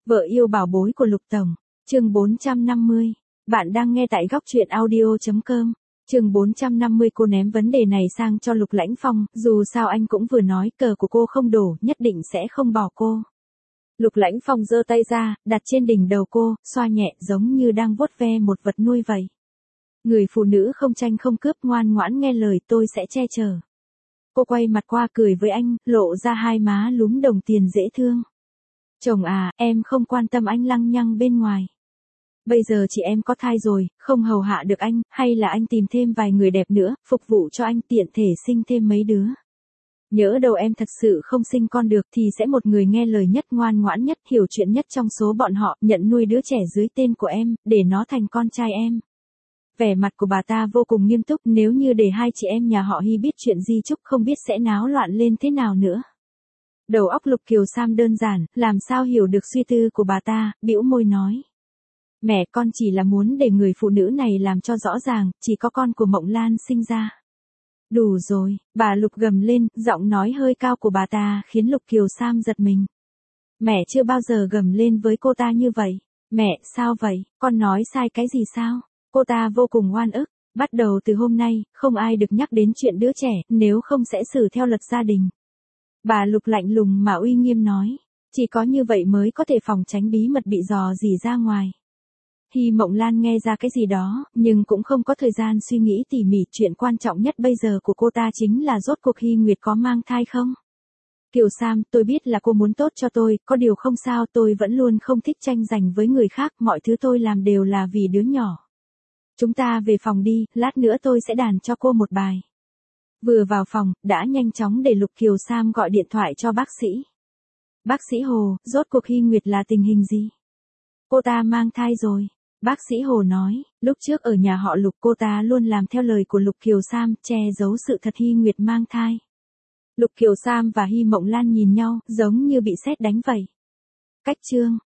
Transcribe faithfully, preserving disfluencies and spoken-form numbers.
Vợ yêu bảo bối của Lục Tổng, chương bốn trăm năm mươi. Bạn đang nghe tại góc truyện audio chấm com. Chương bốn trăm năm mươi. Cô ném vấn đề này sang cho Lục Lãnh Phong, dù sao anh cũng vừa nói cờ của cô không đổ, nhất định sẽ không bỏ cô. Lục Lãnh Phong giơ tay ra, đặt trên đỉnh đầu cô, xoa nhẹ giống như đang vuốt ve một vật nuôi vậy. Người phụ nữ không tranh không cướp, ngoan ngoãn nghe lời, tôi sẽ che chở. Cô quay mặt qua cười với anh, lộ ra hai má lúm đồng tiền dễ thương. Chồng à, em không quan tâm anh lăng nhăng bên ngoài. Bây giờ chị em có thai rồi, không hầu hạ được anh, hay là anh tìm thêm vài người đẹp nữa, phục vụ cho anh tiện thể sinh thêm mấy đứa. Nhỡ đâu em thật sự không sinh con được thì sẽ một người nghe lời nhất, ngoan ngoãn nhất, hiểu chuyện nhất trong số bọn họ, nhận nuôi đứa trẻ dưới tên của em, để nó thành con trai em. Vẻ mặt của bà ta vô cùng nghiêm túc, nếu như để hai chị em nhà họ Hy biết chuyện di chúc không biết sẽ náo loạn lên thế nào nữa. Đầu óc Lục Kiều Sam đơn giản, làm sao hiểu được suy tư của bà ta, bĩu môi nói. Mẹ, con chỉ là muốn để người phụ nữ này làm cho rõ ràng, chỉ có con của Mộng Lan sinh ra. Đủ rồi, bà Lục gầm lên, giọng nói hơi cao của bà ta khiến Lục Kiều Sam giật mình. Mẹ chưa bao giờ gầm lên với cô ta như vậy. Mẹ, sao vậy, con nói sai cái gì sao? Cô ta vô cùng oan ức, bắt đầu từ hôm nay, không ai được nhắc đến chuyện đứa trẻ, nếu không sẽ xử theo luật gia đình. Bà Lục lạnh lùng mà uy nghiêm nói, chỉ có như vậy mới có thể phòng tránh bí mật bị dò dỉ ra ngoài. Hy Mộng Lan nghe ra cái gì đó, nhưng cũng không có thời gian suy nghĩ tỉ mỉ, chuyện quan trọng nhất bây giờ của cô ta chính là rốt cuộc Hy Nguyệt có mang thai không? Kiều Sam, tôi biết là cô muốn tốt cho tôi, có điều không sao, tôi vẫn luôn không thích tranh giành với người khác, mọi thứ tôi làm đều là vì đứa nhỏ. Chúng ta về phòng đi, lát nữa tôi sẽ đàn cho cô một bài. Vừa vào phòng, đã nhanh chóng để Lục Kiều Sam gọi điện thoại cho bác sĩ. Bác sĩ Hồ, rốt cuộc Hy Nguyệt là tình hình gì? Cô ta mang thai rồi. Bác sĩ Hồ nói, lúc trước ở nhà họ Lục cô ta luôn làm theo lời của Lục Kiều Sam, che giấu sự thật Hy Nguyệt mang thai. Lục Kiều Sam và Hy Mộng Lan nhìn nhau, giống như bị sét đánh vậy. Cách chương.